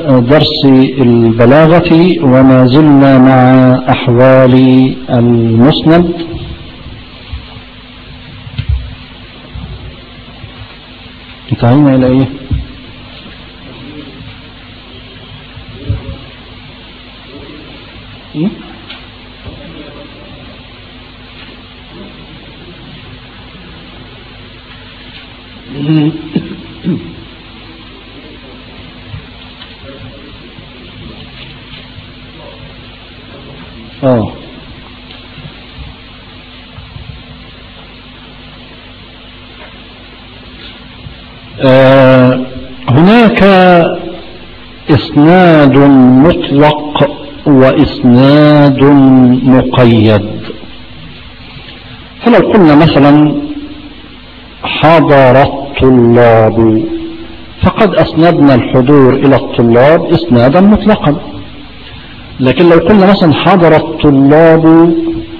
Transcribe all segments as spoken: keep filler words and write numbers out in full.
درس البلاغة، وما زلنا مع أحوال المسند. انتهينا إلى إيه؟ إيه؟ آه. آه هناك إسناد مطلق وإسناد مقيد. فلو قلنا مثلا حضر الطلاب، فقد أسندنا الحضور إلى الطلاب إسنادا مطلقا. لكن لو قلنا مثلا حضر الطلاب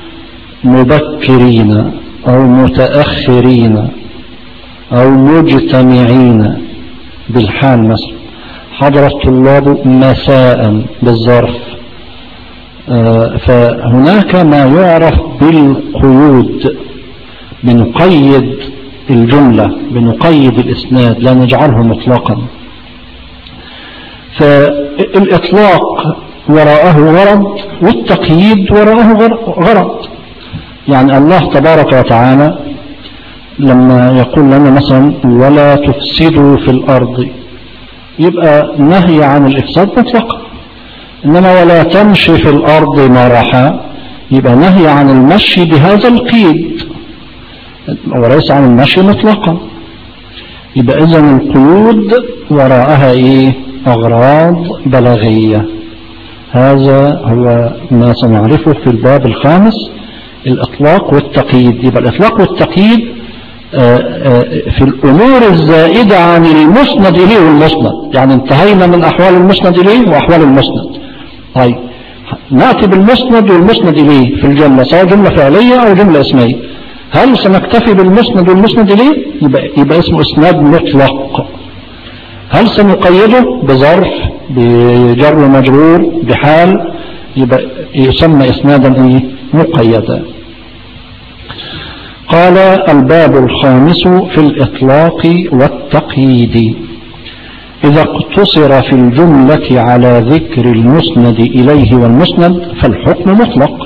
مبكرين أو متأخرين أو مجتمعين بالحال مثلا، حضر الطلاب مساء بالظرف، آه فهناك ما يعرف بالقيود، بنقيد الجملة، بنقيد الإسناد، لا نجعله مطلقا. فالإطلاق وراءه غرض، والتقييد وراءه غرض. يعني الله تبارك وتعالى لما يقول لنا مثلا ولا تفسدوا في الأرض، يبقى نهي عن الإفساد مطلقا. إنما ولا تمشي في الأرض مرحا، يبقى نهي عن المشي بهذا القيد وليس عن المشي مطلقا. يبقى إذن القيود وراءها إيه؟ أغراض بلاغية. هذا هو ما سنعرفه في الباب الخامس، الإطلاق والتقييد. يبقى الإطلاق والتقييد في الأمور الزائدة عن المسند إليه والمسند. يعني انتهينا من أحوال المسند إليه وأحوال المسند. طيب نأتي بالمسند والمسند إليه في الجملة، سواء جملة فعلية أو جملة اسمية. هل سنكتفي بالمسند والمسند إليه؟ يبقى, يبقى اسمه إسناد مطلق. هل سنقيده بظرف، بجر ومجرور، بحال؟ يبقى يسمى إسنادا إيه؟ مقيدا. قال الباب الخامس في الإطلاق والتقييد: إذا اقتصر في الجملة على ذكر المسند إليه والمسند فالحكم مطلق.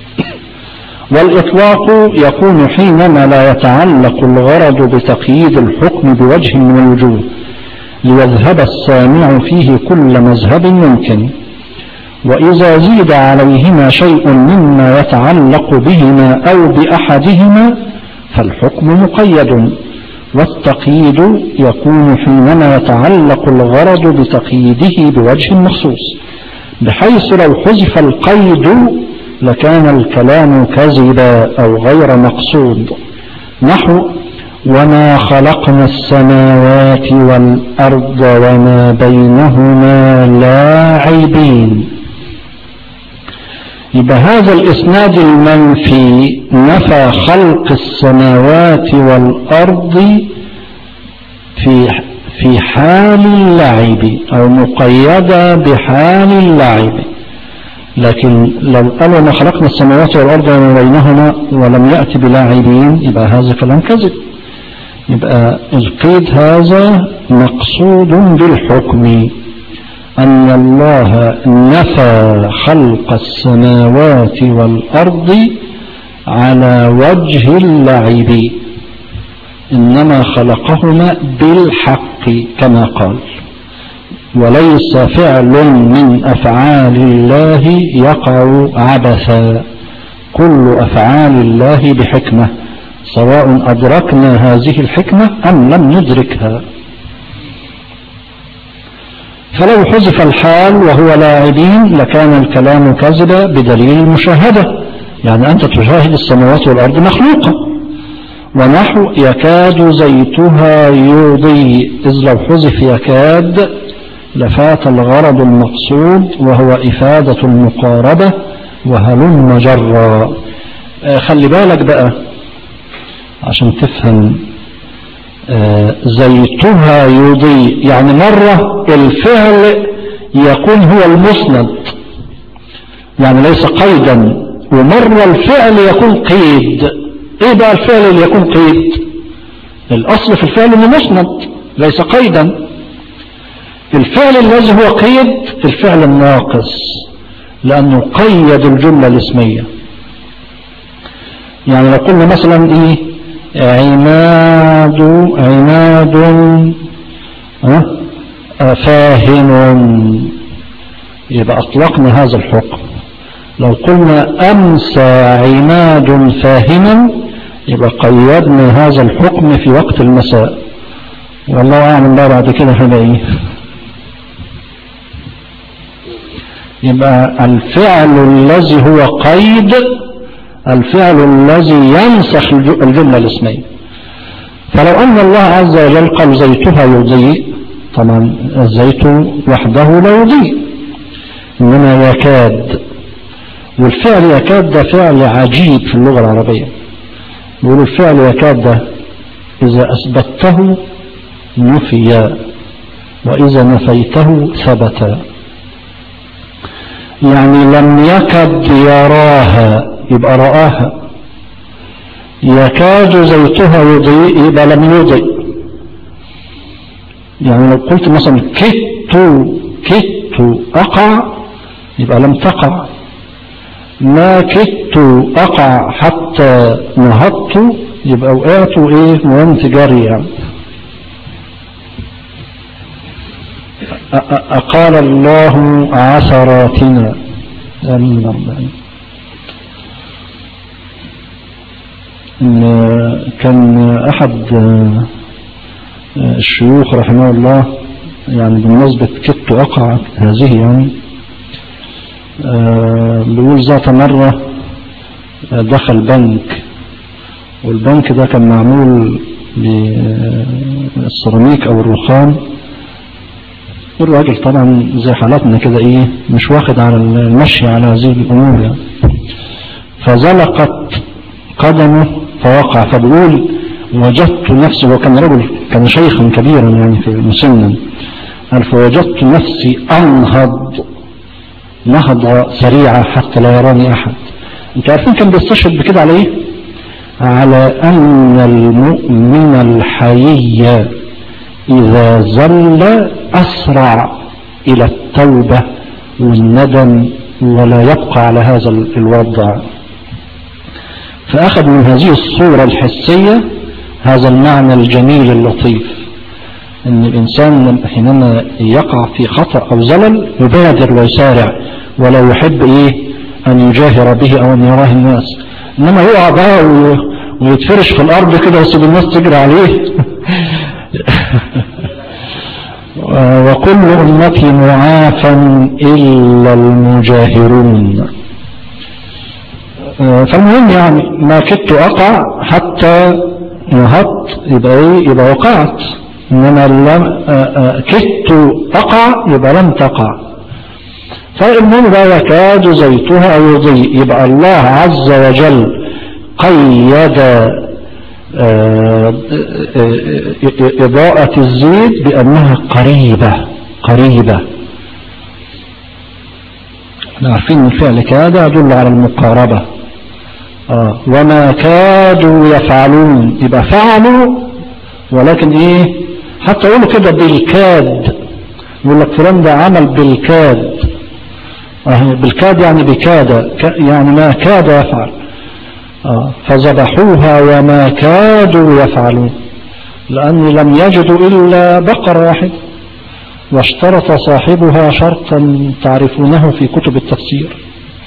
والإطلاق يكون حينما لا يتعلق الغرض بتقييد الحكم بوجه من الوجوه ليذهب السامع فيه كل مذهب ممكن، وإذا زيد عليهما شيء مما يتعلق بهما أو بأحدهما فالحكم مقيد. والتقييد يكون حينما يتعلق الغرض بتقييده بوجه مخصوص، بحيث لو حذف القيد لكان الكلام كذبا أو غير مقصود، نحو وما خلقنا السماوات والأرض وما بينهما لاعبين. يبقى هذا الإسناد المنفي نفى خلق السماوات والأرض في في حال اللعب، أو مقيدة بحال اللعب. لكن لو قالوا ما خلقنا السماوات والأرض وما بينهما ولم يأتي بلاعبين، يبقى هذا كلام كذب. يبقى القيد هذا مقصود بالحكم، أن الله نفى خلق السماوات والأرض على وجه اللعب، إنما خلقهما بالحق كما قال: وليس فعل من أفعال الله يقع عبثا، كل أفعال الله بحكمة، سواء أدركنا هذه الحكمة أم لم ندركها. فلو حذف الحال وهو لاعبين لكان الكلام كذبا بدليل المشاهدة، يعني أنت تشاهد السماوات والأرض مخلوقة. ونحو يكاد زيتها يضيء، إذ لو حذف يكاد لفات الغرض المقصود وهو إفادة المقاربة وهلم جرا. آه خلي بالك بقى عشان تفهم. آه زيتها يضيء يعني مرة الفعل يكون هو المسند يعني ليس قيدا، ومرة الفعل يكون قيد. ايه بقى الفعل اللي يكون قيد؟ الاصل في الفعل انه مسند ليس قيدا. الفعل الذي هو قيد الفعل الناقص لانه قيد الجملة الاسمية. يعني لو قلنا مثلا ايه عماد عماد أه؟ فاهم، يبقى اطلقنا هذا الحكم. لو قلنا امسى عماد فاهما يبقى قيدنا هذا الحكم في وقت المساء. والله اعلم بقى بعد كده هذا ايه. يبقى الفعل الذي هو قيد الفعل الذي ينسخ الجملة الاسمية. فلو ان الله عز وجل قال زيتها يضيء، طبعا الزيت وحده لا يضيء انما يكاد، والفعل يكاد ده فعل عجيب في اللغة العربية. يقولوا الفعل يكاد ده إذا أثبته نفي وإذا نفيته ثبت. يعني لم يكد يراها يبقى رآها، يكاد زيتها يضيء يبقى لم يضيء. يعني لو قلت مثلا كدت كدت أقع يبقى لم تقع. ما كدت أقع حتى نهضت يبقى وقعت إيه وأنت جاري. يعني أقال الله عثراتنا آمين ربنا. كان أحد الشيوخ رحمه الله يعني بالنسبة كدت أقع هذه يعني آه بيقول ذات مرة دخل بنك، والبنك ده كان معمول بالسيراميك او الرخام، والراجل طبعا زي حالاتنا كده ايه مش واخد على المشي على هذه الامور يعني. فزلقت قدمه فوقع. فبيقول وجدت نفسي، وكان رجل كان شيخا كبيرا يعني في مسنا، قال فوجدت نفسي انهض نهضة سريعة حتى لا يراني أحد. انتوا عارفين كان بيستشهد بكده على ايه؟ على أن المؤمن الحيي إذا زل أسرع إلى التوبة والندم ولا يبقى على هذا الوضع. فأخذ من هذه الصورة الحسية هذا المعنى الجميل اللطيف، ان الانسان حينما يقع في خطأ او زلل يبادر ويسارع ولا يحب ايه ان يجاهر به او ان يراه الناس، انما يقع بقى ويتفرش في الارض كده ويسيب الناس تجري عليه. وكل امتي معافى الا المجاهرون. فالمهم يعني ما كدت اقع حتى نهضت يبقى ايه يبقى وقعت، انما لم كدت اقع يبقى لم تقع. فالمهم لا يكاد زيتها او يضيء، يبقى الله عز وجل قيد اضاءة الزيت بانها قريبة قريبة. احنا عارفين ان الفعل كاد يدل على المقاربة. آه. وما كادوا يفعلون يبقى فعلوا ولكن ايه حتى يقولوا كده بالكاد، يقول لك فلان ده عمل بالكاد. آه. بالكاد يعني بكاد يعني ما كاد يفعل. آه. فذبحوها وما كادوا يفعلون، لأن لم يجدوا إلا بقرة واحد، واشترط صاحبها شرطا تعرفونه في كتب التفسير.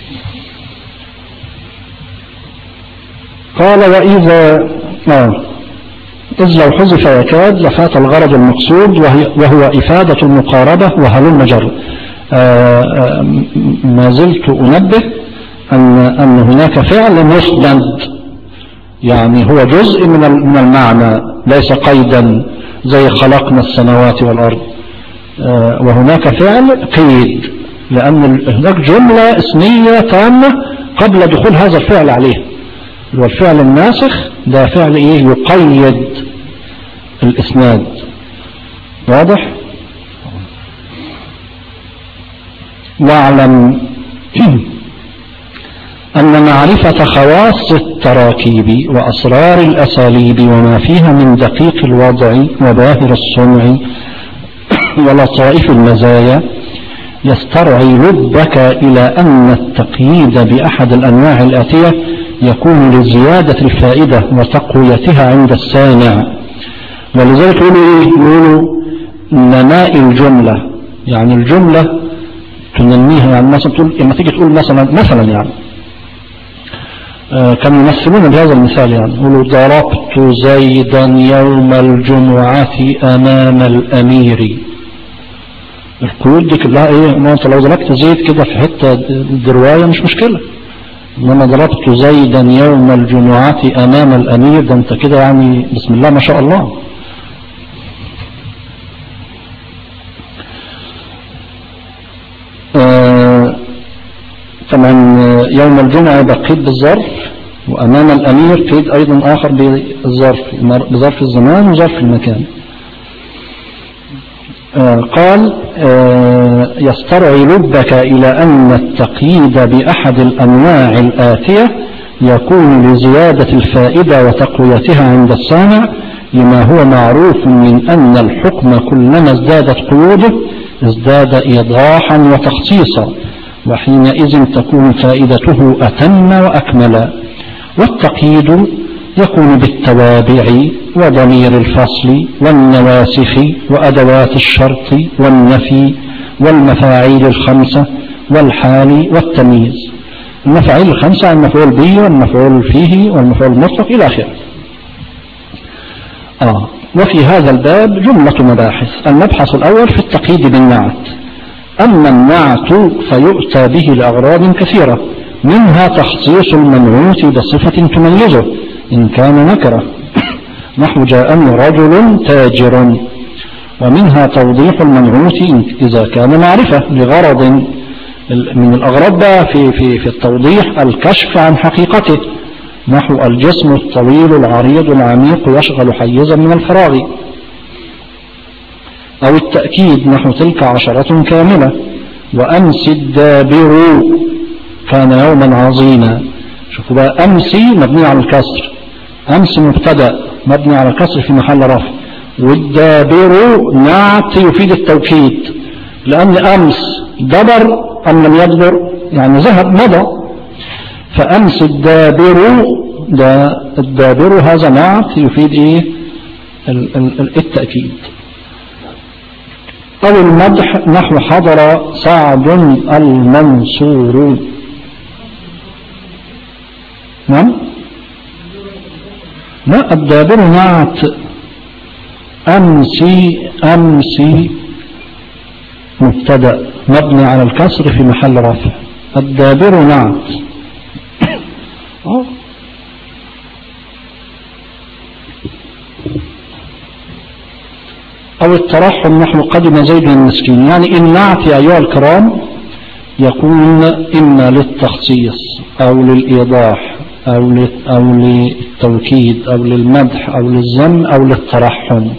قال وإذا آه إذ لو حذف يكاد لفات الغرض المقصود وهي وهو إفادة المقاربة وهلم جر. آه آه ما زلت أنبه أن أن هناك فعل مسند، يعني هو جزء من من المعنى ليس قيدا زي خلقنا السماوات والأرض. آه وهناك فعل قيد لأن هناك جملة اسمية تامة قبل دخول هذا الفعل عليه، والفعل الناسخ ده فعل ايه يقيد الاسناد. واضح؟ واعلم أن معرفة خواص التراكيب وأسرار الأساليب وما فيها من دقيق الوضع وباهر الصنع ولطائف المزايا يسترعي لبك إلى أن التقييد بأحد الأنواع الآتية يكون لزيادة الفائدة وتقويتها عند السامع. ولذلك يقولوا إيه؟ يقولوا نماء الجملة، يعني الجملة تنميها. يعني مثلا تقول لما تيجي تقول مثلا مثلا يعني آه كانوا يمثلون بهذا المثال، يعني يقولوا ضربت زيدا يوم الجمعة أمام الأمير. القيود دي كلها ايه؟ ما انت لو ضربت زيد كده في حته دروايه مش مشكله، انما ضربت زيدا يوم الجمعة امام الامير، ده انت كده يعني بسم الله ما شاء الله. آه طبعا يوم الجمعة يبقى قيد بالظرف، وامام الامير قيد ايضا اخر بالظرف، بظرف الزمان وظرف المكان. آه قال آه يسترعي لبك إلى أن التقييد بأحد الأنواع الآتية يكون لزيادة الفائدة وتقويتها عند السامع، لما هو معروف من أن الحكم كلما ازدادت قيوده ازداد إيضاحا وتخصيصا، وحينئذ تكون فائدته أتم وأكمل. والتقييد يكون بالتوابع وضمير الفصل والنواسخ وأدوات الشرط والنفي والمفاعيل الخمسة والحال والتمييز. المفاعيل الخمسة المفعول به والمفعول فيه والمفعول المطلق إلى آخره. آه وفي هذا الباب جملة مباحث. المبحث الأول في التقييد بالنعت. أما النعت فيؤتى به لأغراض كثيرة، منها تخصيص المنعوت بصفة تميزه إن كان نكرة، نحو جاءني رجل تاجر، ومنها توضيح المنعوت إذا كان معرفة لغرض من الأغراض في, في, في التوضيح الكشف عن حقيقته، نحو الجسم الطويل العريض العميق يشغل حيزا من الفراغ. أو التأكيد نحو تلك عشرة كاملة، وأمس الدابر كان يوما عظيما. شوفوا بقى أمسي مبني على الكسر، أمس مبتدأ مبني على الكسر في محل رفع، والدابر نعت يفيد التوكيد، لأن أمس دبر أم لم يدبر يعني ذهب مضى، فأمس الدابر ده الدابر هذا نعت يفيد إيه؟ التأكيد. أو المدح نحو حضر سعد المنصور. نعم لا الدابر نعت، أمسي أمسي مبتدأ مبني على الكسر في محل رفع، الدابر نعت. أو الترحم نحو قدم زيد المسكين. يعني النعت يا أيها الكرام يكون إما للتخصيص أو للإيضاح أو أو للتوكيد أو للمدح أو للذم أو للترحم.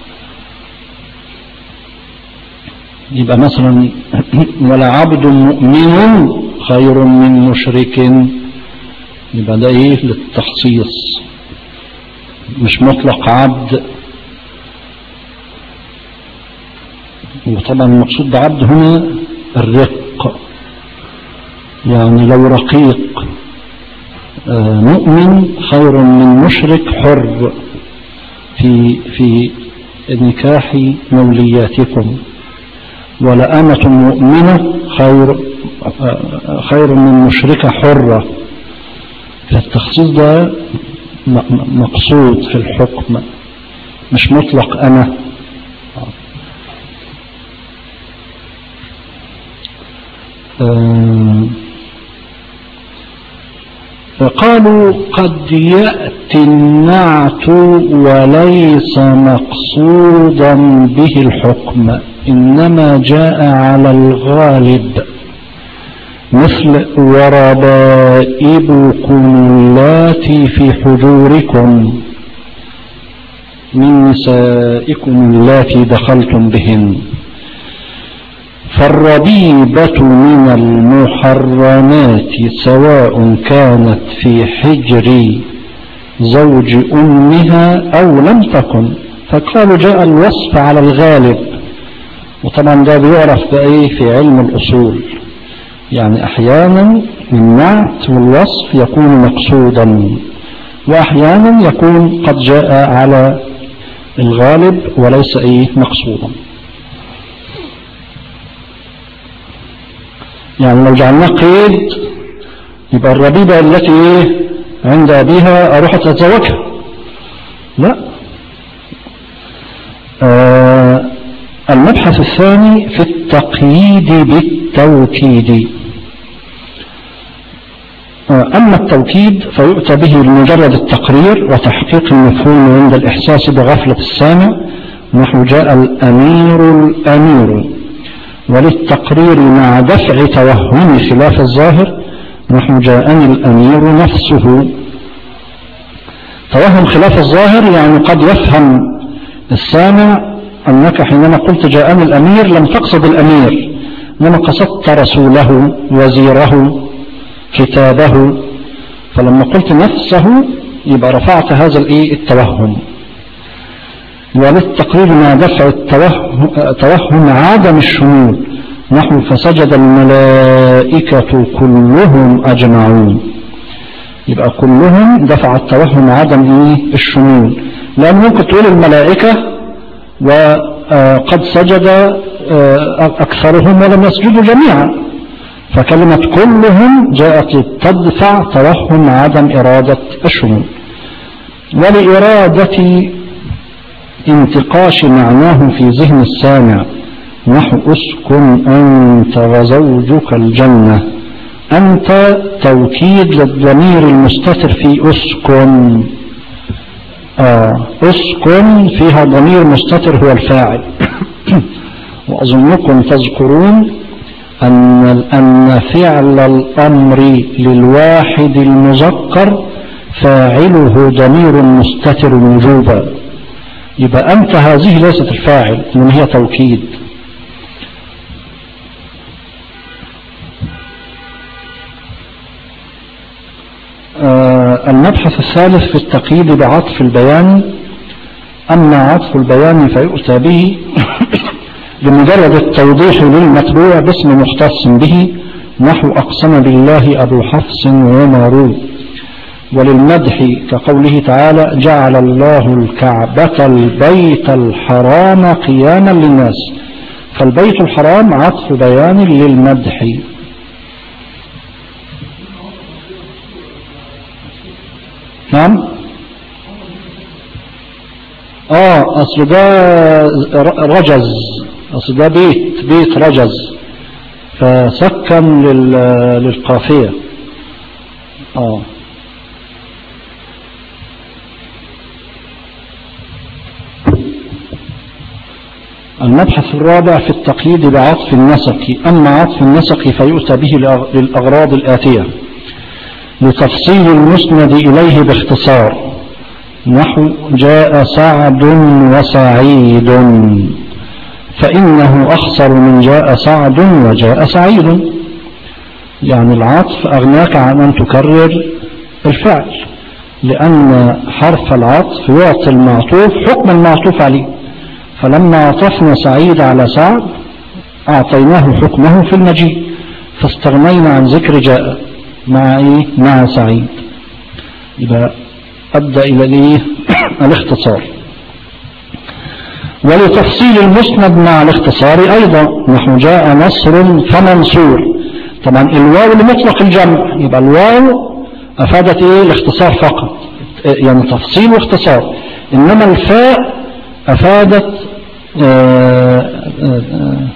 يبقى مثلا ولا عبد مؤمن خير من مشرك، يبقى ده إيه؟ للتخصيص، مش مطلق عبد. وطبعا المقصود بعبد هنا الرق، يعني لو رقيق مؤمن خير من مشرك حر في في نكاح مولياتكم، ولأمة مؤمنة خير خير من مشركة حرة. فالتخصيص ده مقصود في الحكم مش مطلق أنا. فقالوا قد يأتي النعت وليس مقصودا به الحكم، إنما جاء على الغالب، مثل وربائبكم اللاتي في حجوركم من نسائكم اللاتي دخلتم بهن. فالربيبة من المحرمات سواء كانت في حجر زوج أمها أو لم تكن. فقالوا جاء الوصف على الغالب، وطبعا ده بيعرف بأيه في علم الأصول، يعني أحيانا النعت والوصف يكون مقصودا، وأحيانا يكون قد جاء على الغالب وليس أيه مقصودا. يعني لو جعلناه قيد يبقى الربيبة التي إيه عند أبيها أروح أتزوجها، لا. آه المبحث الثاني في التقييد بالتوكيد. آه أما التوكيد فيؤتى به لمجرد التقرير وتحقيق المفهوم عند الإحساس بغفلة السامع، نحو جاء الأمير الأمير، وللتقرير مع دفع توهم خلاف الظاهر، نحو جاءني الأمير نفسه. توهم خلاف الظاهر يعني قد يفهم السامع أنك حينما قلت جاءني الأمير لم تقصد الأمير، إنما قصدت رسوله وزيره كتابه، فلما قلت نفسه يبقى رفعت هذا التوهم. وللتقرير مع دفع التوهم عدم الشمول، نحو فسجد الملائكة كلهم أجمعون، يبقى كلهم دفع التوهم عدم إيه الشمول، لأن ممكن تقول الملائكة وقد سجد أكثرهم ولم يسجدوا جميعا، فكلمة كلهم جاءت تدفع توهم عدم إرادة الشمول. ولإرادة انتقاش معناه في ذهن السامع، نحو أسكن أنت وزوجك الجنة، أنت توكيد للضمير المستتر في أسكن. آه أسكن فيها ضمير مستتر هو الفاعل. وأظنكم تذكرون أن أن فعل الأمر للواحد المذكر فاعله ضمير مستتر وجوبا، يبقى أنت هذه ليست الفاعل من هي توكيد. آه المبحث الثالث في التقييد بعطف البيان. أما عطف البيان فيؤتى به بمجرد التوضيح للمتبوع باسم مختص به، نحو أقسم بالله أبو حفص وعمر. وللمدح كقوله تعالى جعل الله الكعبة البيت الحرام قياما للناس، فالبيت الحرام عطف بيان للمدح. نعم. اه اصل ده رجز، اصل ده بيت بيت رجز فسكن للقافية. اه المبحث الرابع في التقييد بعطف النسق. أما عطف النسق فيؤتى به للأغراض الآتية: لتفصيل المسند إليه باختصار، نحو جاء سعد وسعيد، فإنه أخصر من جاء سعد وجاء سعيد. يعني العطف أغناك عن أن تكرر الفعل، لأن حرف العطف يعطي المعطوف حكم المعطوف عليه، فلما عطفنا سعيد على سعد أعطيناه حكمه في المجيء، فاستغنينا عن ذكر جاء مع إيه؟ مع سعيد. يبقى أبدأ إلى الإيه؟ الاختصار. ولتفصيل المسند مع الاختصار أيضا، نحو جاء نصر فمنصور. طبعا الواو لمطلق الجمع، يبقى الواو أفادت إيه؟ الاختصار فقط، يعني تفصيل واختصار. إنما الفاء أفادت آآ آآ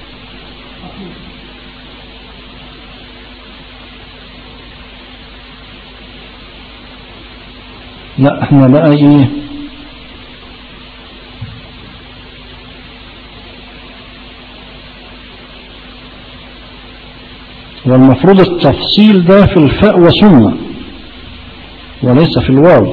لا احنا بقى ايه والمفروض التفصيل ده في الفاء وثم وليس في الواو،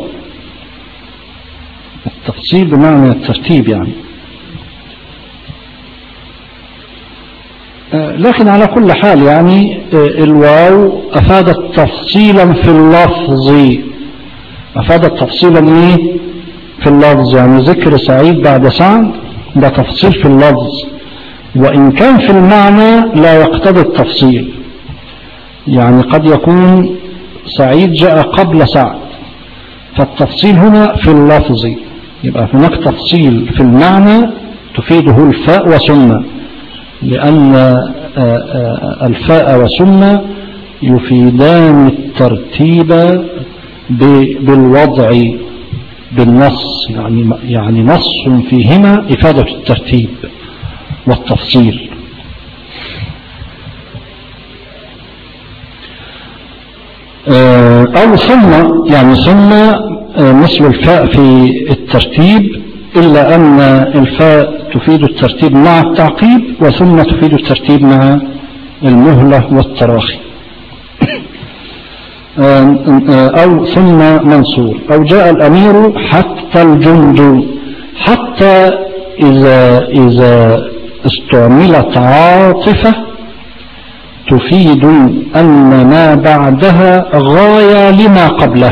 التفصيل بمعنى الترتيب يعني. لكن على كل حال يعني الواو أفادت تفصيلا في اللفظ، أفادت تفصيلا إيه في اللفظ، يعني ذكر سعيد بعد سعد ده تفصيل في اللفظ، وإن كان في المعنى لا يقتضي التفصيل. يعني قد يكون سعيد جاء قبل سعد، فالتفصيل هنا في اللفظ، يبقى هناك تفصيل في المعنى تفيده الفاء وثم، لأن الفاء وثم يفيدان الترتيب بالوضع بالنص، يعني يعني نص فيهما إفادة الترتيب والتفصيل. أو ثم، يعني ثم مثل الفاء في الترتيب، إلا أن الفاء تفيد الترتيب مع التعقيب، وثم تفيد الترتيب مع المهلة والتراخي. أو ثم منصور. أو جاء الأمير حتى الجند، حتى إذا إذا استعملت عاطفة تفيد أن ما بعدها غاية لما قبله.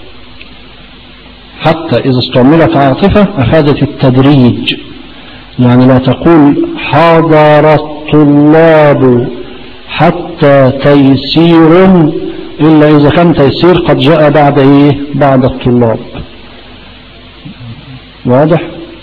حتى إذا استعملت عاطفة أفادت التدريج، يعني لا تقول حضر الطلاب حتى تيسير إلا إذا كان تيسير قد جاء بعد إيه بعد الطلاب. واضح؟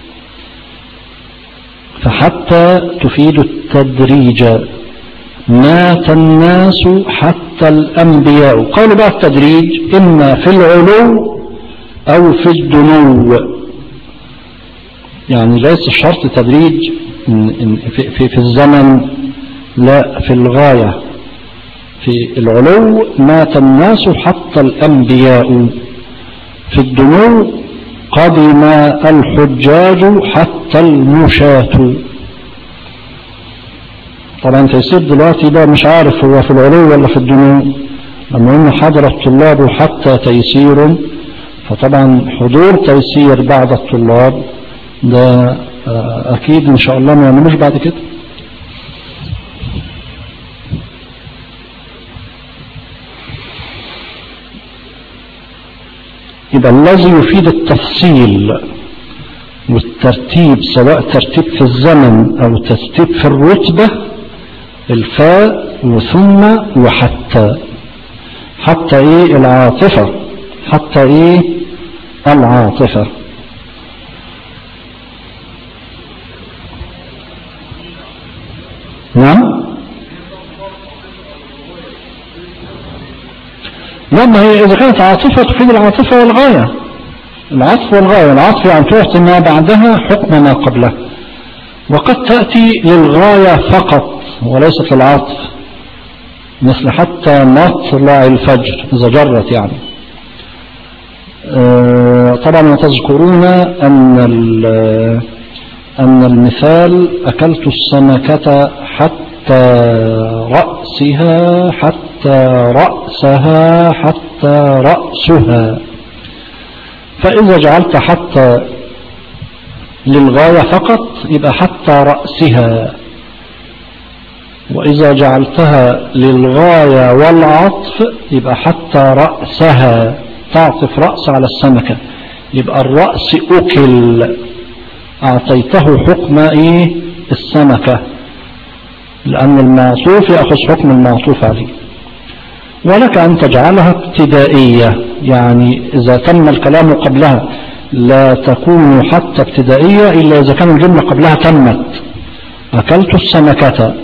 فحتى تفيد التدريج. مات الناس حتى الأنبياء. قالوا بقى التدريج إما في العلو أو في الدنو، يعني ليس الشرط تدريج في, في, في الزمن، لا في الغاية. في العلو مات الناس حتى الأنبياء، في الدنو قدم الحجاج حتى المشاة. طبعا تيسير دلوقتي ده مش عارف هو في العلو ولا في الدنو، لما إن حضر الطلاب حتى تيسير، فطبعا حضور تيسير بعد الطلاب ده أكيد إن شاء الله ما يعملوش بعد كده. يبقى الذي يفيد التفصيل والترتيب، سواء ترتيب في الزمن أو ترتيب في الرتبة، الفاء وثم وحتى. حتى إيه العاطفة، حتى إيه العاطفة. نعم. لما هي إذا كانت عاطفة تفيد العاطفة والغاية، العطف والغاية. العطف يعني تعطي ما بعدها حكم ما قبله، وقد تأتي للغاية فقط وليست للعطف، مثل حتى مطلع الفجر إذا جرت يعني. آه طبعا تذكرون أن أن المثال أكلت السمكة حتى رأسها حتى رأسها حتى رأسها، فإذا جعلت حتى للغاية فقط يبقى حتى رأسها، وإذا جعلتها للغاية والعطف يبقى حتى رأسها، تعطف رأس على السمكة، يبقى الرأس أكل، أعطيته حكم إيه السمكة، لأن المعطوف يأخذ حكم المعطوف عليه. ولك أن تجعلها ابتدائية، يعني إذا تم الكلام قبلها لا تكون حتى ابتدائية إلا إذا كان الجملة قبلها تمت. أكلت السمكة،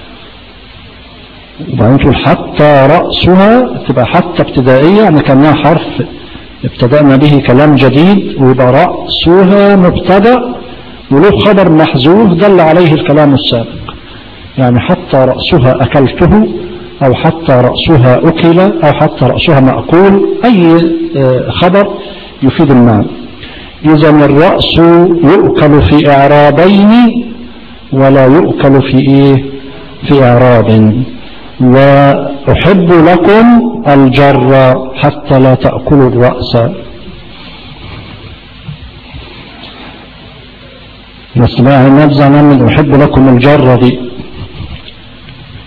وبعدين تقول حتى رأسها، تبقى حتى ابتدائية، يعني كانها حرف ابتدأنا به كلام جديد، ويبقى رأسها مبتدأ وله خبر محذوف دل عليه الكلام السابق، يعني حتى رأسها أكلته، أو حتى رأسها أكل، أو حتى رأسها مأكول، أي خبر يفيد المعنى. إذا الرأس يؤكل في إعرابين ولا يؤكل في إيه في إعراب. وأحب لكم الجر حتى لا تأكلوا الرأس، بس بقى نبذة من أحب لكم الجر دي.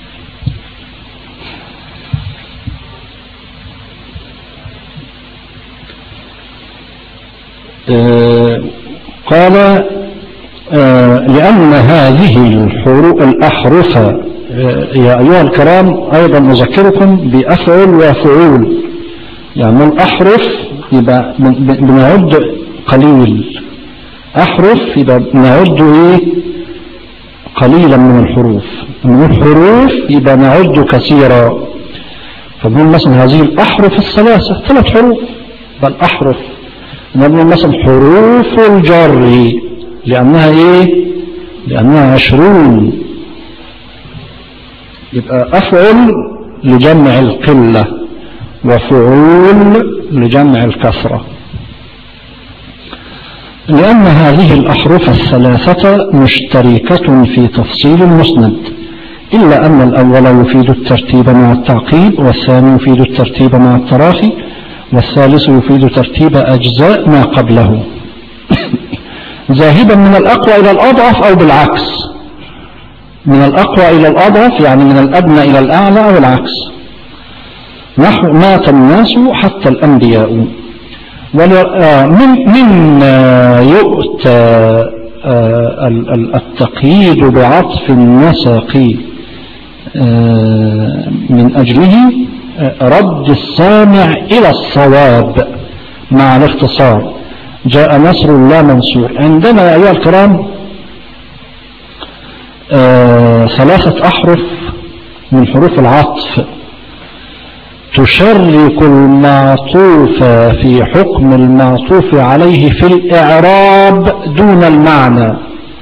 آه قال آه لأن هذه الحروف الأحرف آه يا أيها الكرام أيضا نذكركم بأفعل وفعول. يعني الأحرف يبقى بنعد قليل، أحرف يبقى بنعد إيه قليلا من الحروف، من الحروف يبقى نعد كثيرا. فبنقول مثلا هذه الأحرف الثلاثة ثلاث حروف، بل أحرف نقول مثلا حروف الجر لأنها إيه؟ لأنها عشرون. يبقى أفعل لجمع القلة وفعول لجمع الكثرة. لأن هذه الأحرف الثلاثة مشتركة في تفصيل المسند، إلا أن الأول يفيد الترتيب مع التعقيب، والثاني يفيد الترتيب مع التراخي، والثالث يفيد ترتيب أجزاء ما قبله ذاهبا من الأقوى إلى الأضعف أو بالعكس، من الأقوى إلى الأضعف يعني من الأدنى إلى الأعلى أو العكس. نحو مات الناس حتى الأنبياء. من من يؤتى التقييد بعطف النسق من أجله رد السامع إلى الصواب مع الاختصار. جاء نصر لا منصور. عندنا يا أيها الكرام ثلاثة أحرف من حروف العطف تشرك المعطوف في حكم المعطوف عليه في الإعراب دون المعنى.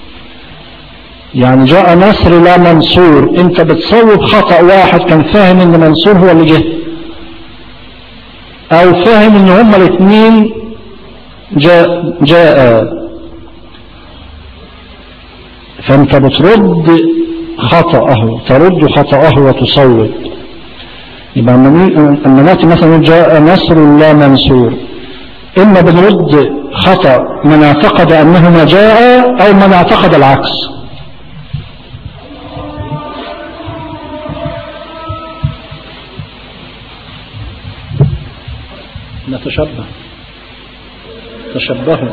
يعني جاء نصر لا منصور، انت بتصوب خطأ واحد كان فاهم ان منصور هو اللي جه، او فاهم ان هما الاثنين جاء, جاء فانت بترد خطأه، ترد خطأه وتصوب. يبقى لما نأتي مثلا جاء نصر لا منصور، إما بنرد خطأ من اعتقد أنه ما جاء أو من اعتقد العكس. نتشبه تشبهوا.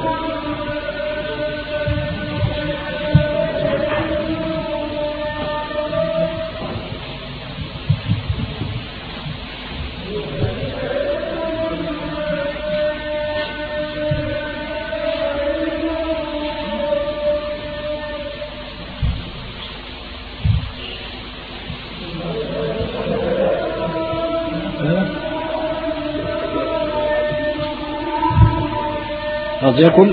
قد يكن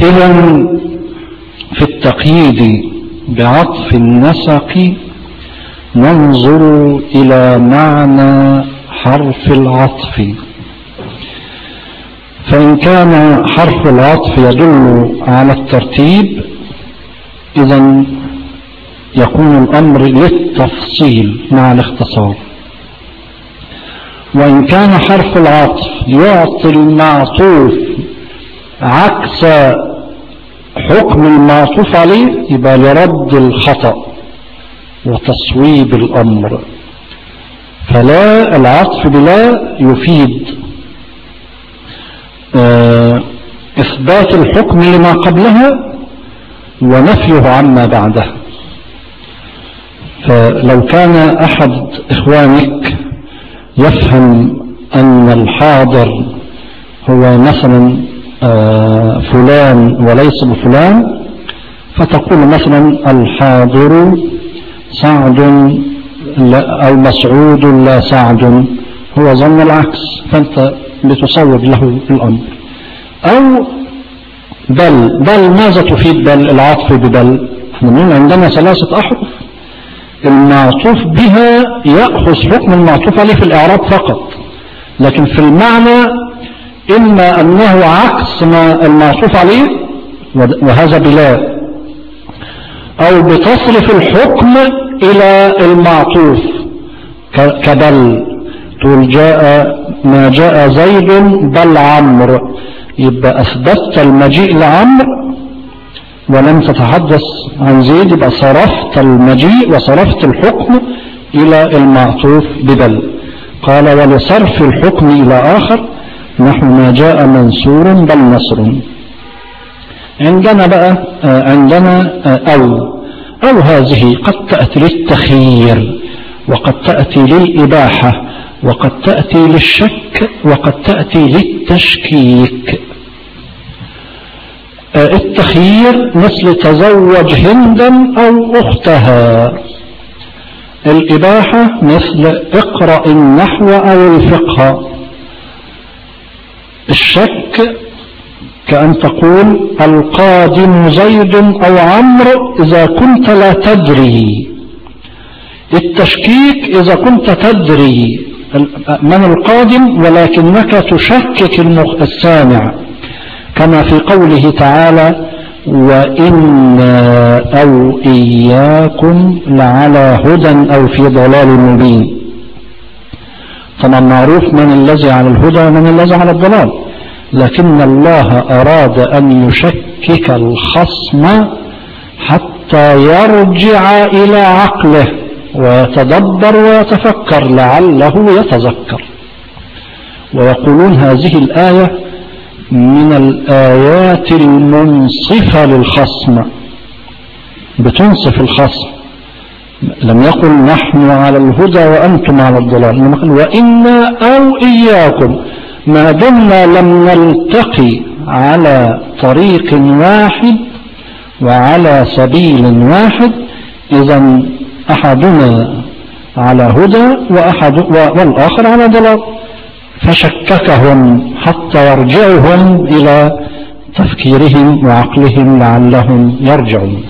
إذن في التقييد بعطف النسق ننظر إلى معنى حرف العطف، فإن كان حرف العطف يدل على الترتيب إذن يكون الأمر للتفصيل مع الاختصار، وإن كان حرف العطف يعطي المعطوف عكس حكم المعطوف عليه يبقى لرد الخطأ وتصويب الأمر. فلا العطف بلا يفيد إثبات الحكم لما قبلها ونفيه عما بعدها. فلو كان أحد إخوانك يفهم أن الحاضر هو مثلا فلان وليس بفلان، فتقول مثلا الحاضر سعد أو مسعود لا سعد، هو ظن العكس فأنت بتصوب له الأمر. أو بل بل ماذا تفيد بل العطف ببل؟ احنا عندنا ثلاثة أحرف المعطوف بها يأخذ حكم المعطوف عليه في الإعراب فقط، لكن في المعنى إما أنه عكس ما المعطوف عليه وهذا بلا، أو بتصرف الحكم إلى المعطوف كبل، تقول جاء ما جاء زيد بل عمرو، يبقى أثبتت المجيء لعمرو ولم تتحدث عن زيد، يبقى صرفت المجيء وصرفت الحكم إلى المعطوف ببل. قال ولصرف الحكم إلى آخر نحو ما جاء منصور بل نصر. عندنا بقى عندنا أو أو هذه قد تأتي للتخيير وقد تأتي للإباحة وقد تأتي للشك وقد تأتي للتشكيك. التخيير مثل تزوج هندا أو أختها، الإباحة مثل اقرأ النحو أو الفقه، الشك كأن تقول القادم زيد أو عمرو إذا كنت لا تدري، التشكيك إذا كنت تدري من القادم ولكنك تشكك السامع، كما في قوله تعالى وإنا أو إياكم لعلى هدى أو في ضلال مبين. طبعا معروف من الذي على الهدى ومن الذي على الضلال، لكن الله أراد أن يشكك الخصم حتى يرجع إلى عقله ويتدبر ويتفكر لعله يتذكر. ويقولون هذه الآية من الآيات المنصفة للخصم، بتنصف الخصم، لم يقل نحن على الهدى وأنتم على الضلال، إنما قال وإنا أو إياكم، ما دمنا لم نلتقي على طريق واحد وعلى سبيل واحد إذا أحدنا على هدى وأحد والآخر على ضلال، فشككهم حتى يرجعهم إلى تفكيرهم وعقلهم لعلهم يرجعون.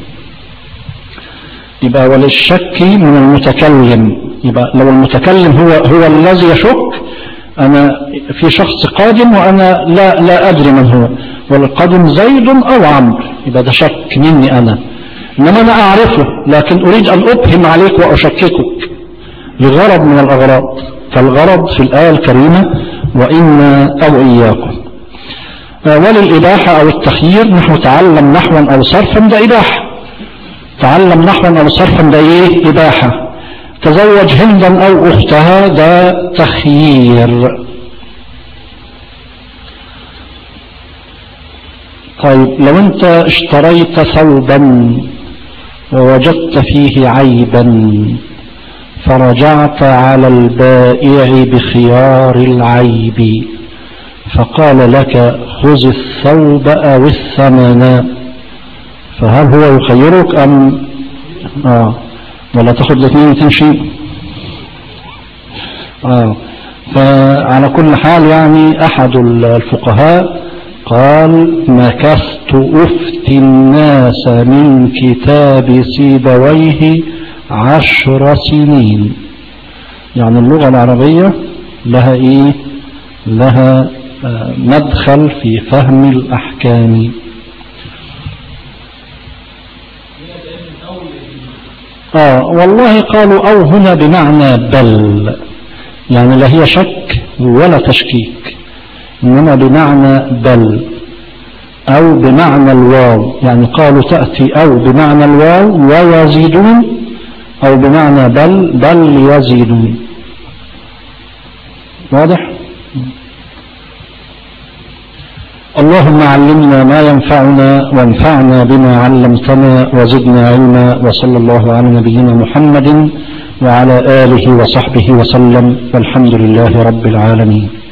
يبقى وللشك من المتكلم، يبقى لو المتكلم هو هو الذي يشك، أنا في شخص قادم وأنا لا لا أدري من هو، والقادم زيد أو عمرو، يبقى ده شك مني أنا، إنما أنا أعرفه لكن أريد أن أبهم عليك وأشككك لغرض من الأغراض. فالغرض في الآية الكريمة وإنا أو إياكم. وللإباحة أو التخيير نحو تعلم نحوا أو صرفا، ده إباحة، تعلم نحوا أو صرفا ده إيه؟ إباحة. تزوج هندا أو أختها ده تخيير. طيب لو أنت اشتريت ثوبا ووجدت فيه عيبا فرجعت على البائع بخيار العيب فقال لك خذ الثوب أو الثمن، فهل هو يخيرك أم آه ولا تاخد الاثنين وتمشي؟ آه فعلى كل حال يعني أحد الفقهاء قال مكثت أفتي الناس من كتاب سيبويه عشر سنين. يعني اللغة العربية لها إيه؟ لها مدخل في فهم الأحكام. آه والله قالوا أو هنا بمعنى بل، يعني لا هي شك ولا تشكيك، إنما بمعنى بل أو بمعنى الواو. يعني قالوا تأتي أو بمعنى الواو ويزيدون، أو بمعنى بل بل يزيدون. واضح؟ اللهم علمنا ما ينفعنا وانفعنا بما علمتنا وزدنا علما. وصلى الله على نبينا محمد وعلى آله وصحبه وسلم، والحمد لله رب العالمين.